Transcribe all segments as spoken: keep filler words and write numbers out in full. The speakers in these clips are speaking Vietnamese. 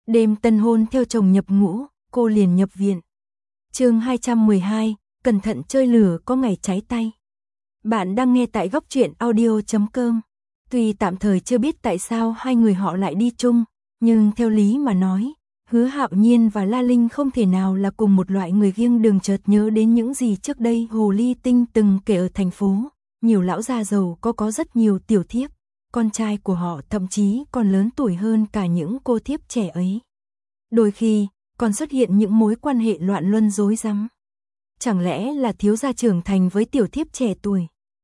Đêm tân hôn theo chồng nhập ngũ, cô liền nhập viện. Chương hai trăm mười hai, cẩn thận chơi lửa có ngày cháy tay. Bạn đang nghe tại góc truyện audio chấm com. Tuy tạm thời chưa biết tại sao hai người họ lại đi chung, nhưng theo lý mà nói, Hứa Hạo Nhiên và La Linh không thể nào là cùng một loại người. Riêng Đường chợt nhớ đến những gì trước đây Hồ Ly Tinh từng kể ở thành phố, nhiều lão già giàu có có rất nhiều tiểu thiếp, con trai của họ thậm chí còn lớn tuổi hơn cả những cô thiếp trẻ ấy. Đôi khi, còn xuất hiện những mối quan hệ loạn luân rối rắm. Chẳng lẽ là thiếu gia trưởng thành với tiểu thiếp trẻ tuổi?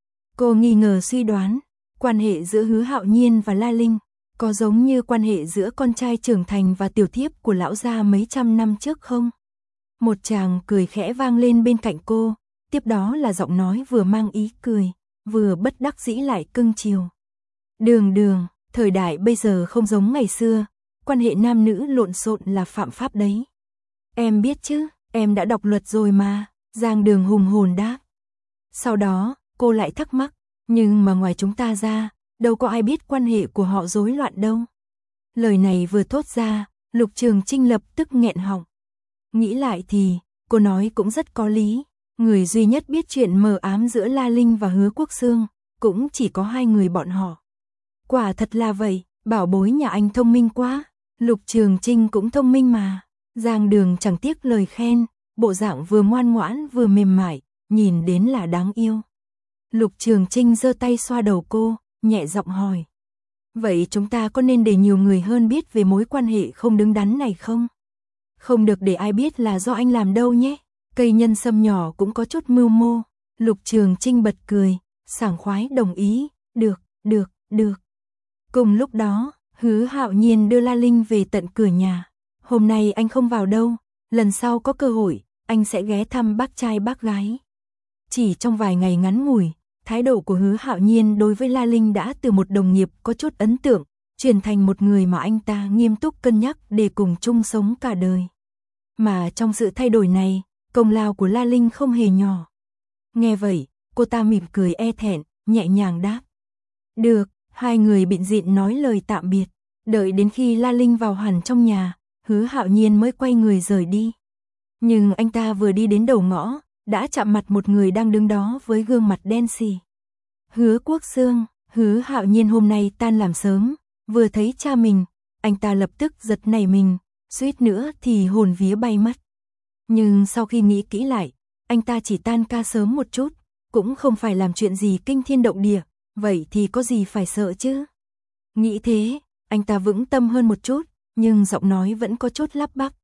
Cô nghi ngờ suy đoán, quan hệ giữa Hứa Hạo Nhiên và La Linh có giống như quan hệ giữa con trai trưởng thành và tiểu thiếp của lão gia mấy trăm năm trước không? Một chàng cười khẽ vang lên bên cạnh cô, tiếp đó là giọng nói vừa mang ý cười, vừa bất đắc dĩ lại cưng chiều. Đường Đường, thời đại bây giờ không giống ngày xưa, quan hệ nam nữ lộn xộn là phạm pháp đấy. Em biết chứ, em đã đọc luật rồi mà, Giang Đường hùng hồn đáp. Sau đó, cô lại thắc mắc, nhưng mà ngoài chúng ta ra, đâu có ai biết quan hệ của họ rối loạn đâu. Lời này vừa thốt ra, Lục Trường Trinh lập tức nghẹn họng. Nghĩ lại thì, cô nói cũng rất có lý, người duy nhất biết chuyện mờ ám giữa La Linh và Hứa Quốc Xương, cũng chỉ có hai người bọn họ. Quả thật là vậy, bảo bối nhà anh thông minh quá, Lục Trường Trinh cũng thông minh mà. Giang Đường chẳng tiếc lời khen, bộ dạng vừa ngoan ngoãn vừa mềm mại, nhìn đến là đáng yêu. Lục Trường Trinh giơ tay xoa đầu cô, nhẹ giọng hỏi. Vậy chúng ta có nên để nhiều người hơn biết về mối quan hệ không đứng đắn này không? Không được để ai biết là do anh làm đâu nhé. Cây nhân sâm nhỏ cũng có chút mưu mô. Lục Trường Trinh bật cười, sảng khoái đồng ý. Được, được, được. Cùng lúc đó, Hứa Hạo Nhiên đưa La Linh về tận cửa nhà. Hôm nay anh không vào đâu, lần sau có cơ hội, anh sẽ ghé thăm bác trai bác gái. Chỉ trong vài ngày ngắn ngủi, thái độ của Hứa Hạo Nhiên đối với La Linh đã từ một đồng nghiệp có chút ấn tượng, chuyển thành một người mà anh ta nghiêm túc cân nhắc để cùng chung sống cả đời. Mà trong sự thay đổi này, công lao của La Linh không hề nhỏ. Nghe vậy, cô ta mỉm cười e thẹn, nhẹ nhàng đáp. Được, hai người bịn dịn nói lời tạm biệt, đợi đến khi La Linh vào hẳn trong nhà, Hứa Hạo Nhiên mới quay người rời đi. Nhưng anh ta vừa đi đến đầu ngõ, đã chạm mặt một người đang đứng đó với gương mặt đen sì. Hứa Quốc Xương. Hứa Hạo Nhiên hôm nay tan làm sớm, vừa thấy cha mình, anh ta lập tức giật nảy mình, suýt nữa thì hồn vía bay mất. Nhưng sau khi nghĩ kỹ lại, anh ta chỉ tan ca sớm một chút, cũng không phải làm chuyện gì kinh thiên động địa, vậy thì có gì phải sợ chứ? Nghĩ thế, anh ta vững tâm hơn một chút, nhưng giọng nói vẫn có chút lắp bắp.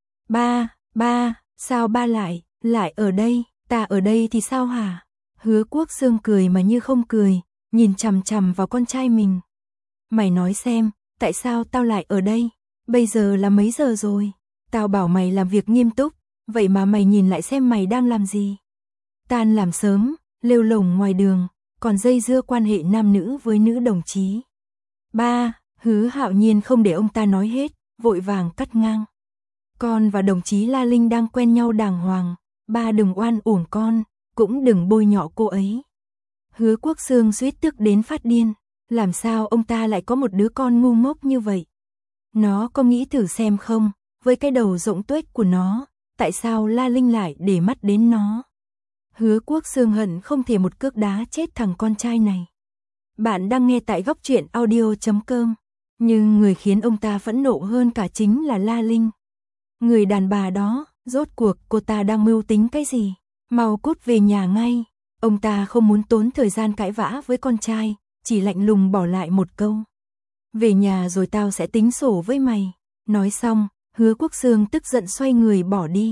Ba, ba, sao ba lại, lại ở đây, ta ở đây thì sao hả? Hứa Quốc Xương cười mà như không cười, nhìn chằm chằm vào con trai mình. Mày nói xem, tại sao tao lại ở đây? Bây giờ là mấy giờ rồi? Tao bảo mày làm việc nghiêm túc, vậy mà mày nhìn lại xem mày đang làm gì? Tan làm sớm, lêu lổng ngoài đường, còn dây dưa quan hệ nam nữ với nữ đồng chí. Ba, Hứa Hạo Nhiên không để ông ta nói hết, vội vàng cắt ngang. Con và đồng chí La Linh đang quen nhau đàng hoàng, ba đừng oan uổng con, cũng đừng bôi nhọ cô ấy. Hứa Quốc Xương suýt tức đến phát điên, làm sao ông ta lại có một đứa con ngu ngốc như vậy? Nó có nghĩ thử xem không, với cái đầu rộng tuếch của nó, tại sao La Linh lại để mắt đến nó? Hứa Quốc Xương hận không thể một cước đá chết thằng con trai này. Bạn đang nghe tại góc truyện audio chấm com, nhưng người khiến ông ta phẫn nộ hơn cả chính là La Linh. Người đàn bà đó, rốt cuộc cô ta đang mưu tính cái gì? Mau cút về nhà ngay. Ông ta không muốn tốn thời gian cãi vã với con trai, chỉ lạnh lùng bỏ lại một câu. Về nhà rồi tao sẽ tính sổ với mày. Nói xong, Hứa Quốc Xương tức giận xoay người bỏ đi.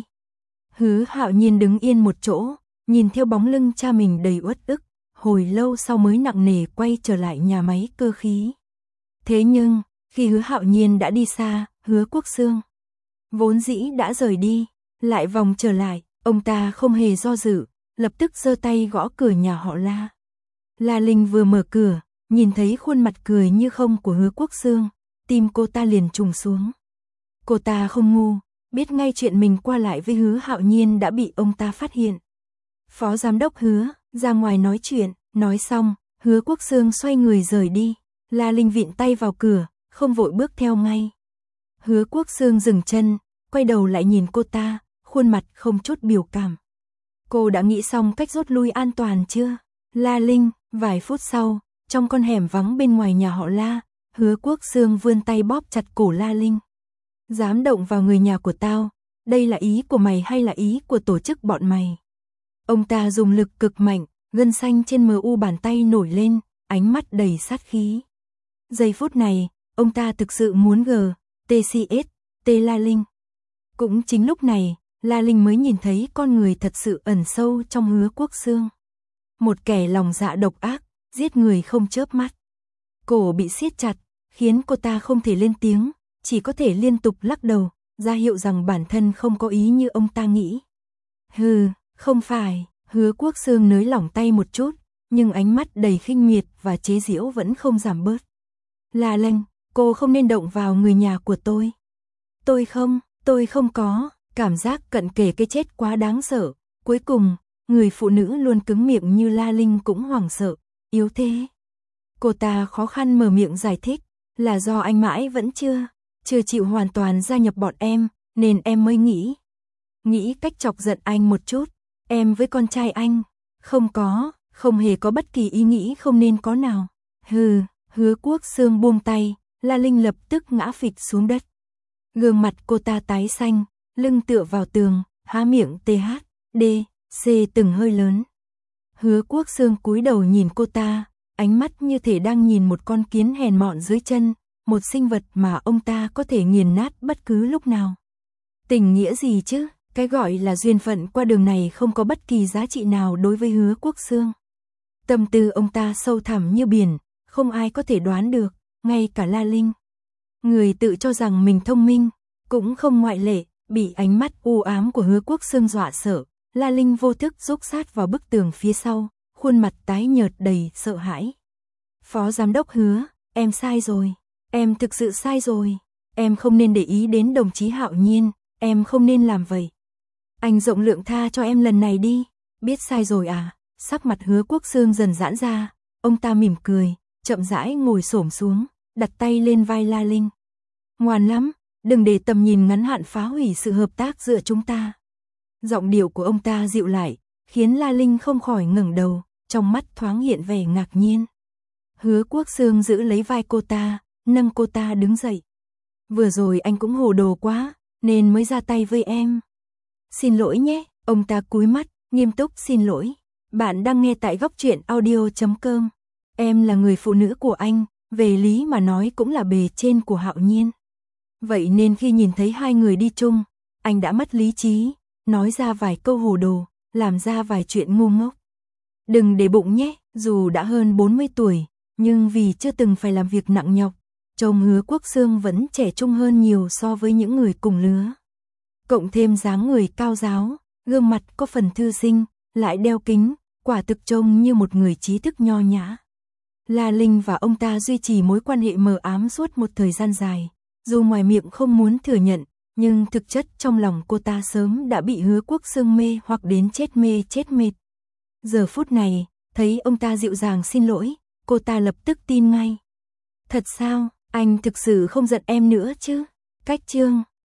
Hứa Hạo Nhiên đứng yên một chỗ, nhìn theo bóng lưng cha mình đầy uất ức, hồi lâu sau mới nặng nề quay trở lại nhà máy cơ khí. Thế nhưng, khi Hứa Hạo Nhiên đã đi xa, Hứa Quốc Xương vốn dĩ đã rời đi, lại vòng trở lại, ông ta không hề do dự, lập tức giơ tay gõ cửa nhà họ La. La Linh vừa mở cửa, nhìn thấy khuôn mặt cười như không của Hứa Quốc Xương, tim cô ta liền trùng xuống. Cô ta không ngu, biết ngay chuyện mình qua lại với Hứa Hạo Nhiên đã bị ông ta phát hiện. Phó giám đốc Hứa, ra ngoài nói chuyện, nói xong, Hứa Quốc Xương xoay người rời đi. La Linh vịn tay vào cửa, không vội bước theo ngay. Hứa Quốc Sương dừng chân, quay đầu lại nhìn cô ta, khuôn mặt không chút biểu cảm. Cô đã nghĩ xong cách rút lui an toàn chưa? La Linh, vài phút sau, trong con hẻm vắng bên ngoài nhà họ La, Hứa Quốc Sương vươn tay bóp chặt cổ La Linh. Dám động vào người nhà của tao, đây là ý của mày hay là ý của tổ chức bọn mày? Ông ta dùng lực cực mạnh, gân xanh trên mờ u bàn tay nổi lên, ánh mắt đầy sát khí. Giây phút này, ông ta thực sự muốn gờ, tê xê ét, tê La Linh. Cũng chính lúc này, La Linh mới nhìn thấy con người thật sự ẩn sâu trong Hứa Quốc Sương. Một kẻ lòng dạ độc ác, giết người không chớp mắt. Cổ bị siết chặt, khiến cô ta không thể lên tiếng, chỉ có thể liên tục lắc đầu, ra hiệu rằng bản thân không có ý như ông ta nghĩ. Hừ, không phải, Hứa Quốc Sương nới lỏng tay một chút, nhưng ánh mắt đầy khinh miệt và chế giễu vẫn không giảm bớt. La Linh, cô không nên động vào người nhà của tôi. Tôi không, tôi không có, cảm giác cận kề cái chết quá đáng sợ. Cuối cùng, người phụ nữ luôn cứng miệng như La Linh cũng hoảng sợ, yếu thế. Cô ta khó khăn mở miệng giải thích, là do anh mãi vẫn chưa, chưa chịu hoàn toàn gia nhập bọn em, nên em mới nghĩ. Nghĩ cách chọc giận anh một chút, em với con trai anh, không có, không hề có bất kỳ ý nghĩ không nên có nào. Hừ, Hứa Quốc Sương buông tay, La Linh lập tức ngã phịch xuống đất. Gương mặt cô ta tái xanh, lưng tựa vào tường, há miệng tê hát, đê, xê từng hơi lớn. Hứa Quốc Sương cúi đầu nhìn cô ta, ánh mắt như thể đang nhìn một con kiến hèn mọn dưới chân, một sinh vật mà ông ta có thể nghiền nát bất cứ lúc nào. Tình nghĩa gì chứ, cái gọi là duyên phận qua đường này không có bất kỳ giá trị nào đối với Hứa Quốc Sương. Tâm tư ông ta sâu thẳm như biển, không ai có thể đoán được, ngay cả La Linh. Người tự cho rằng mình thông minh, cũng không ngoại lệ, bị ánh mắt u ám của Hứa Quốc Sương dọa sợ, La Linh vô thức rúc sát vào bức tường phía sau, khuôn mặt tái nhợt đầy sợ hãi. Phó giám đốc Hứa, em sai rồi, em thực sự sai rồi, em không nên để ý đến đồng chí Hạo Nhiên, em không nên làm vậy. Anh rộng lượng tha cho em lần này đi, biết sai rồi à? Sắc mặt Hứa Quốc Sương dần giãn ra, ông ta mỉm cười, chậm rãi ngồi xổm xuống, đặt tay lên vai La Linh. Ngoan lắm, đừng để tầm nhìn ngắn hạn phá hủy sự hợp tác giữa chúng ta. Giọng điệu của ông ta dịu lại, khiến La Linh không khỏi ngẩng đầu, trong mắt thoáng hiện vẻ ngạc nhiên. Hứa Quốc Sương giữ lấy vai cô ta, nâng cô ta đứng dậy. Vừa rồi anh cũng hồ đồ quá, nên mới ra tay với em. Xin lỗi nhé, ông ta cúi mắt, nghiêm túc xin lỗi. Bạn đang nghe tại góc truyện audio chấm com. Em là người phụ nữ của anh, về lý mà nói cũng là bề trên của Hạo Nhiên. Vậy nên khi nhìn thấy hai người đi chung, anh đã mất lý trí, nói ra vài câu hồ đồ, làm ra vài chuyện ngu ngốc. Đừng để bụng nhé, dù đã hơn bốn mươi tuổi, nhưng vì chưa từng phải làm việc nặng nhọc, trông Hứa Quốc Sương vẫn trẻ trung hơn nhiều so với những người cùng lứa. Cộng thêm dáng người cao ráo, gương mặt có phần thư sinh, lại đeo kính, quả thực trông như một người trí thức nho nhã. La Linh và ông ta duy trì mối quan hệ mờ ám suốt một thời gian dài, dù ngoài miệng không muốn thừa nhận, nhưng thực chất trong lòng cô ta sớm đã bị Hứa Quốc Sương mê hoặc đến chết mê chết mệt. Giờ phút này, thấy ông ta dịu dàng xin lỗi, cô ta lập tức tin ngay. Thật sao, anh thực sự không giận em nữa chứ? Cách chương